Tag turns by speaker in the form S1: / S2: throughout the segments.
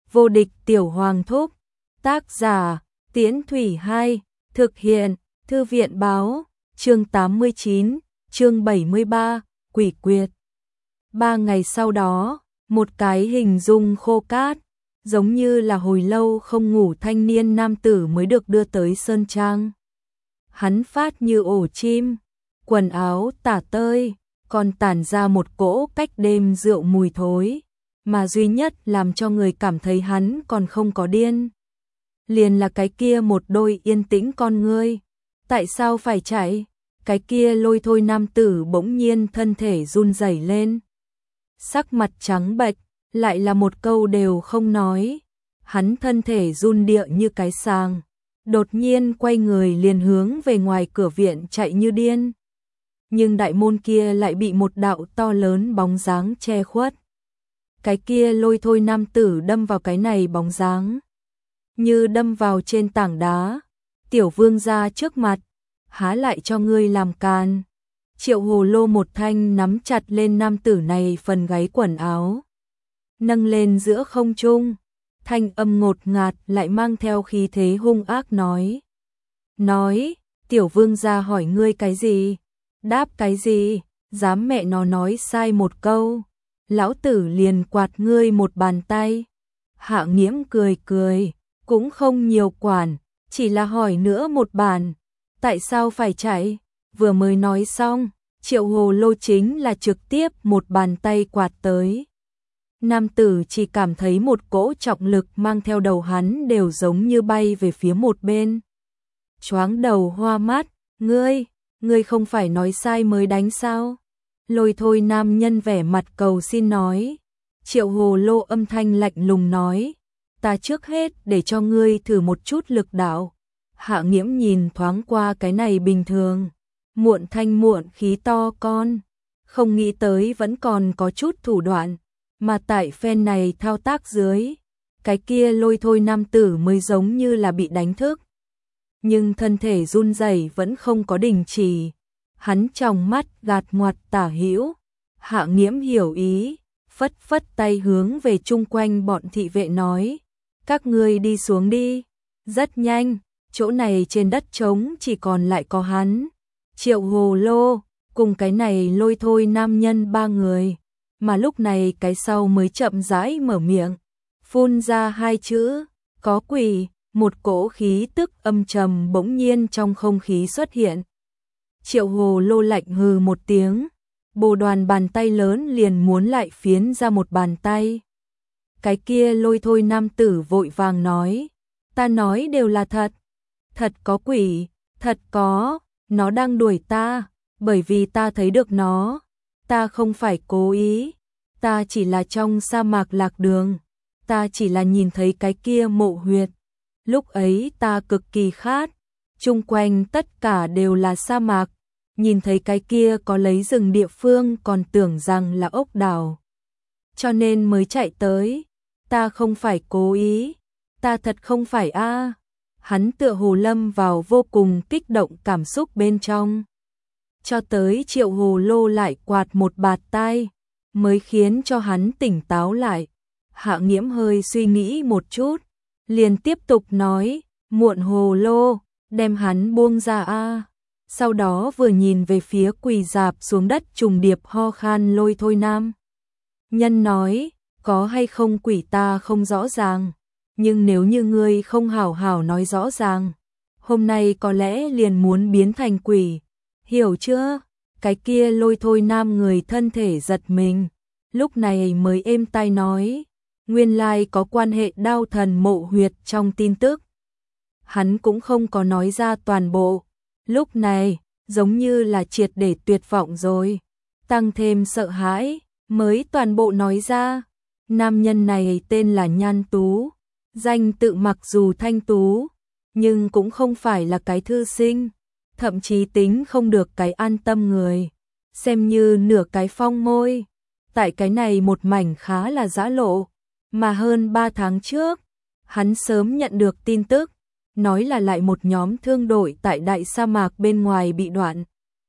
S1: Vô địch tiểu hoàng thúc. Tác giả, Tiễn Thủy 2, thực hiện, Thư viện báo, chương 89, chương 73, quỷ quyệt. 3 ngày sau đó, một cái hình dung khô cát, giống như là hồi lâu không ngủ thanh niên nam tử mới được đưa tới Sơn Trang. Hắn phát như ổ chim, quần áo tả tơi, còn tản ra một cỗ cách đêm rượu mùi thối, mà duy nhất làm cho người cảm thấy hắn còn không có điên. Liền là cái kia một đôi yên tĩnh con ngươi. Tại sao phải chạy? Cái kia lôi thôi nam tử bỗng nhiên thân thể run rẩy lên. Sắc mặt trắng bệch, lại là một câu đều không nói. Hắn thân thể run địa như cái sàng, đột nhiên quay người liền hướng về ngoài cửa viện chạy như điên. Nhưng đại môn kia lại bị một đạo to lớn bóng dáng che khuất. Cái kia lôi thôi nam tử đâm vào cái này bóng dáng, như đâm vào trên tảng đá. Tiểu vương ra trước mặt, há lại cho ngươi làm can. Triệu Hồ Lô một thanh nắm chặt lên nam tử này phần gáy quần áo, nâng lên giữa không trung, thanh âm ngột ngạt lại mang theo khí thế hung ác nói. Tiểu vương ra hỏi ngươi cái gì? Đáp cái gì? Dám mẹ nó nói sai một câu, lão tử liền quạt ngươi một bàn tay. Hạ Nghiễm cười cười, cũng không nhiều quản, chỉ là hỏi nữa một bàn. Tại sao phải chạy? Vừa mới nói xong, Triệu Hồ Lô chính là trực tiếp một bàn tay quạt tới. Nam tử chỉ cảm thấy một cỗ trọng lực mang theo đầu hắn đều giống như bay về phía một bên. Choáng đầu hoa mắt, ngươi không phải nói sai mới đánh sao? Lôi thôi nam nhân vẻ mặt cầu xin nói. Triệu Hồ Lô âm thanh lạnh lùng nói, ta trước hết để cho ngươi thử một chút lực đạo. Hạ Nghiễm nhìn thoáng qua cái này bình thường, muộn thanh muộn khí to con, không nghĩ tới vẫn còn có chút thủ đoạn, mà tại phen này thao tác dưới, cái kia lôi thôi nam tử mới giống như là bị đánh thức. Nhưng thân thể run rẩy vẫn không có đình chỉ, hắn trong mắt gạt ngoặt tả hữu. Hạ Nghiễm hiểu ý, phất phất tay hướng về chung quanh bọn thị vệ nói, các ngươi đi xuống đi. Rất nhanh, chỗ này trên đất trống chỉ còn lại có hắn, Triệu Hồ Lô, cùng cái này lôi thôi nam nhân 3 người, mà lúc này cái sau mới chậm rãi mở miệng, phun ra 2 chữ, có quỷ. Một cỗ khí tức âm trầm bỗng nhiên trong không khí xuất hiện. Triệu Hồ Lô lạnh hừ một tiếng, bồ đoàn bàn tay lớn liền muốn lại phiến ra một bàn tay. Cái kia lôi thôi nam tử vội vàng nói, ta nói đều là thật. Thật có quỷ, thật có, nó đang đuổi ta, bởi vì ta thấy được nó. Ta không phải cố ý, ta chỉ là trong sa mạc lạc đường, ta chỉ là nhìn thấy cái kia mộ huyệt. Lúc ấy ta cực kỳ khát, chung quanh tất cả đều là sa mạc, nhìn thấy cái kia có lấy rừng địa phương còn tưởng rằng là ốc đảo. Cho nên mới chạy tới, ta không phải cố ý, ta thật không phải a. Hắn tựa hồ lâm vào vô cùng kích động cảm xúc bên trong. Cho tới Triệu Hồ Lô lại quạt một bạt tai, mới khiến cho hắn tỉnh táo lại. Hạ Nghiễm hơi suy nghĩ một chút, liền tiếp tục nói, muộn Hồ Lô, đem hắn buông ra a. Sau đó vừa nhìn về phía quỳ rạp xuống đất trùng điệp ho khan lôi thôi nam nhân nói, có hay không quỷ ta không rõ ràng, nhưng nếu như ngươi không hảo hảo nói rõ ràng, hôm nay có lẽ liền muốn biến thành quỷ, hiểu chưa? Cái kia lôi thôi nam người thân thể giật mình, lúc này mới êm tai nói, nguyên lai có quan hệ đao thần mộ huyệt trong tin tức. Hắn cũng không có nói ra toàn bộ, lúc này giống như là triệt để tuyệt vọng rồi, tăng thêm sợ hãi, mới toàn bộ nói ra. Nam nhân này tên là Nhan Tú, danh tự mặc dù thanh tú, nhưng cũng không phải là cái thư sinh, thậm chí tính không được cái an tâm người, xem như nửa cái phong môi. Tại cái này một mảnh khá là giã lộ, mà hơn 3 tháng trước, hắn sớm nhận được tin tức, nói là lại một nhóm thương đội tại đại sa mạc bên ngoài bị đoạn,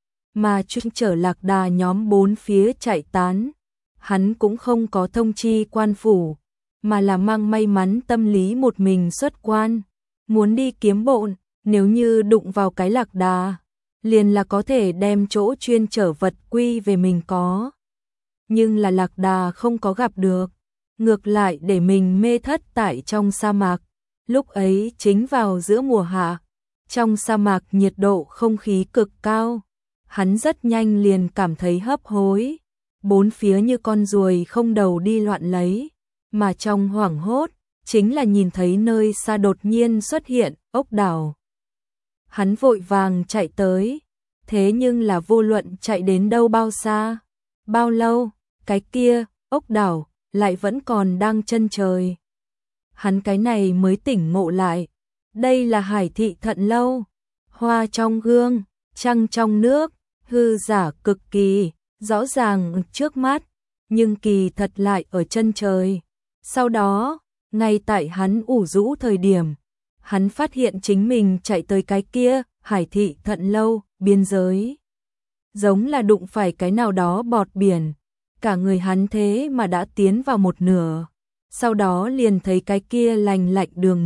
S1: mà chuyên chở lạc đà nhóm 4 phía chạy tán. Hắn cũng không có thông chi quan phủ, mà là mang may mắn tâm lý một mình xuất quan, muốn đi kiếm bộn, nếu như đụng vào cái lạc đà, liền là có thể đem chỗ chuyên chở vật quy về mình có. Nhưng là lạc đà không có gặp được, ngược lại để mình mê thất tại trong sa mạc. Lúc ấy chính vào giữa mùa hạ, trong sa mạc nhiệt độ không khí cực cao, hắn rất nhanh liền cảm thấy hấp hối, bốn phía như con ruồi không đầu đi loạn lấy, mà trong hoảng hốt, chính là nhìn thấy nơi xa đột nhiên xuất hiện ốc đảo. Hắn vội vàng chạy tới, thế nhưng là vô luận chạy đến đâu bao xa, bao lâu, cái kia, ốc đảo, lại vẫn còn đang chân trời. Hắn cái này mới tỉnh ngộ lại, đây là Hải Thị Thận Lâu, hoa trong gương, trăng trong nước, hư giả cực kỳ, rõ ràng trước mắt, nhưng kỳ thật lại ở chân trời. Sau đó, ngay tại hắn ủ rũ thời điểm, hắn phát hiện chính mình chạy tới cái kia, Hải Thị Thận Lâu, biên giới. Giống là đụng phải cái nào đó bọt biển, cả người hắn thế mà đã tiến vào một nửa. Sau đó liền thấy cái kia lành lạnh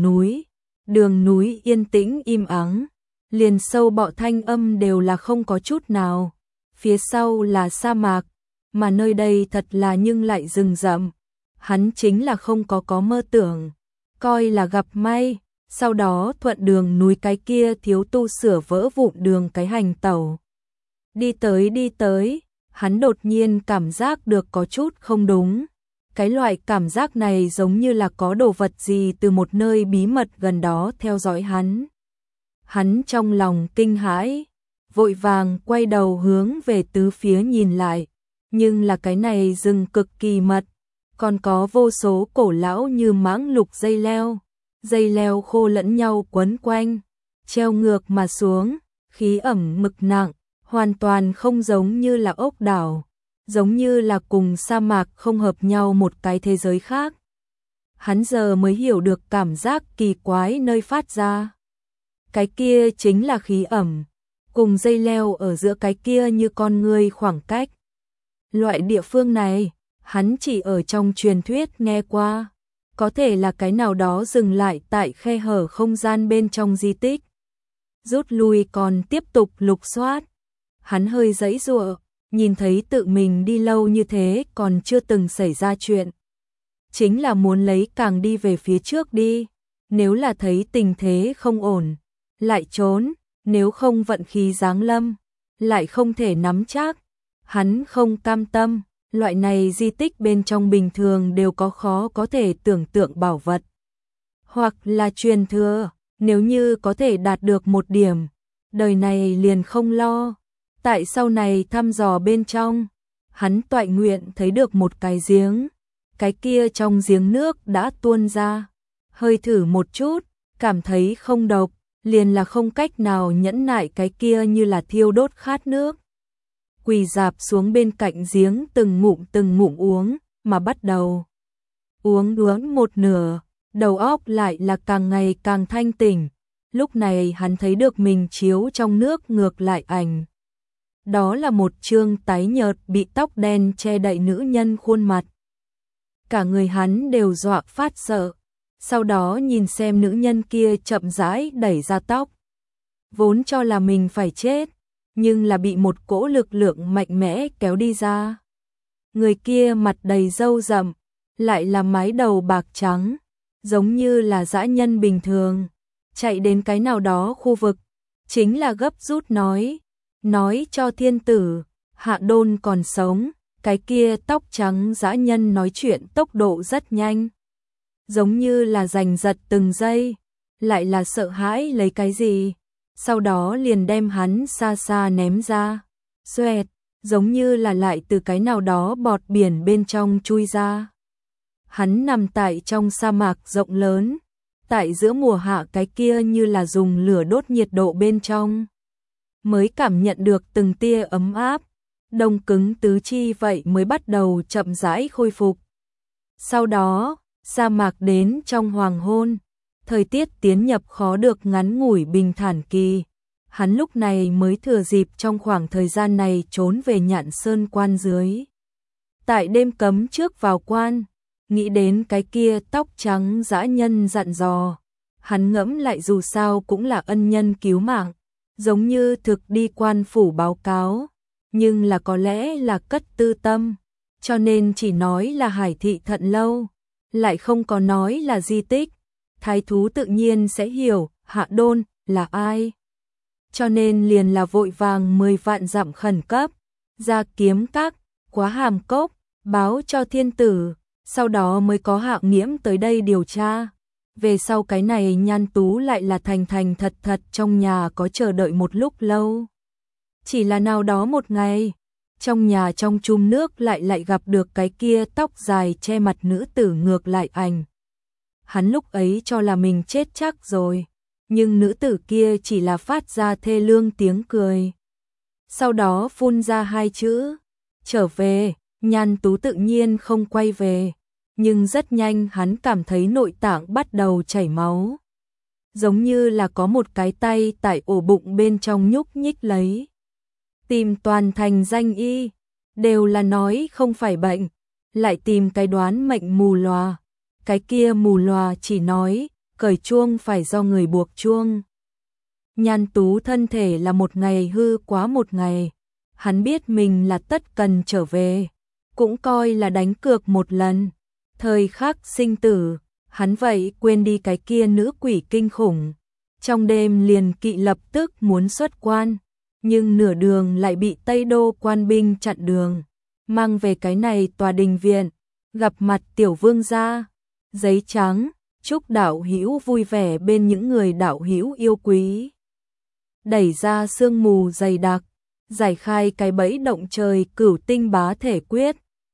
S1: đường núi yên tĩnh im ắng, liền sâu bọ thanh âm đều là không có chút nào. Phía sau là sa mạc, mà nơi đây thật là nhưng lại rừng rậm. Hắn chính là không có mơ tưởng, coi là gặp may, sau đó thuận đường núi cái kia thiếu tu sửa vỡ vụn đường cái hành tẩu. Đi tới, hắn đột nhiên cảm giác được có chút không đúng. Cái loại cảm giác này giống như là có đồ vật gì từ một nơi bí mật gần đó theo dõi hắn. Hắn trong lòng kinh hãi, vội vàng quay đầu hướng về tứ phía nhìn lại, nhưng là cái này rừng cực kỳ mật, còn có vô số cổ lão như mãng lục dây leo khô lẫn nhau quấn quanh, treo ngược mà xuống, khí ẩm mực nặng, hoàn toàn không giống như là ốc đảo, giống như là cùng sa mạc không hợp nhau một cái thế giới khác. Hắn giờ mới hiểu được cảm giác kỳ quái nơi phát ra. Cái kia chính là khí ẩm, cùng dây leo ở giữa cái kia như con người khoảng cách. Loại địa phương này, hắn chỉ ở trong truyền thuyết nghe qua, có thể là cái nào đó dừng lại tại khe hở không gian bên trong di tích. Rút lui còn tiếp tục lục soát. Hắn hơi giãy giụa, nhìn thấy tự mình đi lâu như thế còn chưa từng xảy ra chuyện. Chính là muốn lấy càng đi về phía trước đi, nếu là thấy tình thế không ổn, lại trốn, nếu không vận khí giáng lâm, lại không thể nắm chắc. Hắn không cam tâm, loại này di tích bên trong bình thường đều có khó có thể tưởng tượng bảo vật. Hoặc là truyền thừa, nếu như có thể đạt được một điểm, đời này liền không lo. Tại sau này thăm dò bên trong, hắn toại nguyện thấy được một cái giếng, cái kia trong giếng nước đã tuôn ra, hơi thử một chút, cảm thấy không độc, liền là không cách nào nhẫn nại cái kia như là thiêu đốt khát nước. Quỳ dạp xuống bên cạnh giếng từng ngụm uống, mà bắt đầu uống một nửa, đầu óc lại là càng ngày càng thanh tỉnh. Lúc này hắn thấy được mình chiếu trong nước ngược lại ảnh. Đó là một trương tái nhợt bị tóc đen che đậy nữ nhân khuôn mặt. Cả người hắn đều dọa phát sợ, sau đó nhìn xem nữ nhân kia chậm rãi đẩy ra tóc. Vốn cho là mình phải chết, nhưng là bị một cỗ lực lượng mạnh mẽ kéo đi ra. Người kia mặt đầy râu rậm, lại là mái đầu bạc trắng, giống như là dã nhân bình thường, chạy đến cái nào đó khu vực, chính là gấp rút nói cho thiên tử, Hạ Đôn còn sống. Cái kia tóc trắng dã nhân nói chuyện tốc độ rất nhanh, giống như là giành giật từng giây, lại là sợ hãi lấy cái gì, sau đó liền đem hắn xa xa ném ra, xoẹt, giống như là lại từ cái nào đó bọt biển bên trong chui ra. Hắn nằm tại trong sa mạc rộng lớn, tại giữa mùa hạ cái kia như là dùng lửa đốt nhiệt độ bên trong, mới cảm nhận được từng tia ấm áp. Đông cứng tứ chi vậy mới bắt đầu chậm rãi khôi phục. Sau đó, sa mạc đến trong hoàng hôn, thời tiết tiến nhập khó được ngắn ngủi bình thản kỳ. Hắn lúc này mới thừa dịp trong khoảng thời gian này trốn về Nhạn Sơn quan dưới. Tại đêm cấm trước vào quan, Nghĩ đến cái kia tóc trắng dã nhân dặn dò, hắn ngẫm lại dù sao cũng là ân nhân cứu mạng, giống như thực đi quan phủ báo cáo, nhưng là có lẽ là cất tư tâm, cho nên chỉ nói là Hải thị Thận lâu, lại không có nói là di tích. Thái thú tự nhiên sẽ hiểu Hạ Đôn là ai, cho nên liền là vội vàng 10 vạn dặm khẩn cấp, ra Kiếm Các, Quá Hàm Cốc, báo cho thiên tử, sau đó mới có Hạng Nghiễm tới đây điều tra. Về sau cái này Nhan Tú lại là thành thành thật thật trong nhà có chờ đợi một lúc lâu. Chỉ là nào đó một ngày, trong nhà trong chum nước lại gặp được cái kia tóc dài che mặt nữ tử ngược lại ảnh. Hắn lúc ấy cho là mình chết chắc rồi, nhưng nữ tử kia chỉ là phát ra thê lương tiếng cười. Sau đó phun ra 2 chữ, trở về. Nhan Tú tự nhiên không quay về, nhưng rất nhanh hắn cảm thấy nội tạng bắt đầu chảy máu. Giống như là có một cái tay tại ổ bụng bên trong nhúc nhích lấy. Tìm toàn thành danh y, đều là nói không phải bệnh, lại tìm cái đoán mệnh mù lòa. Cái kia mù lòa chỉ nói, cởi chuông phải do người buộc chuông. Nhan Tú thân thể là một ngày hư quá một ngày, hắn biết mình là tất cần trở về, cũng coi là đánh cược một lần. Thời khắc sinh tử, hắn vậy quên đi cái kia nữ quỷ kinh khủng. Trong đêm liền kỵ lập tức muốn xuất quan, nhưng nửa đường lại bị Tây Đô quan binh chặn đường, mang về cái này tòa đình viện, gặp mặt tiểu vương gia, giấy trắng, chúc đạo hữu vui vẻ bên những người đạo hữu yêu quý. Đẩy ra sương mù dày đặc, giải khai cái bẫy động trời Cửu Tinh Bá Thể Quyết,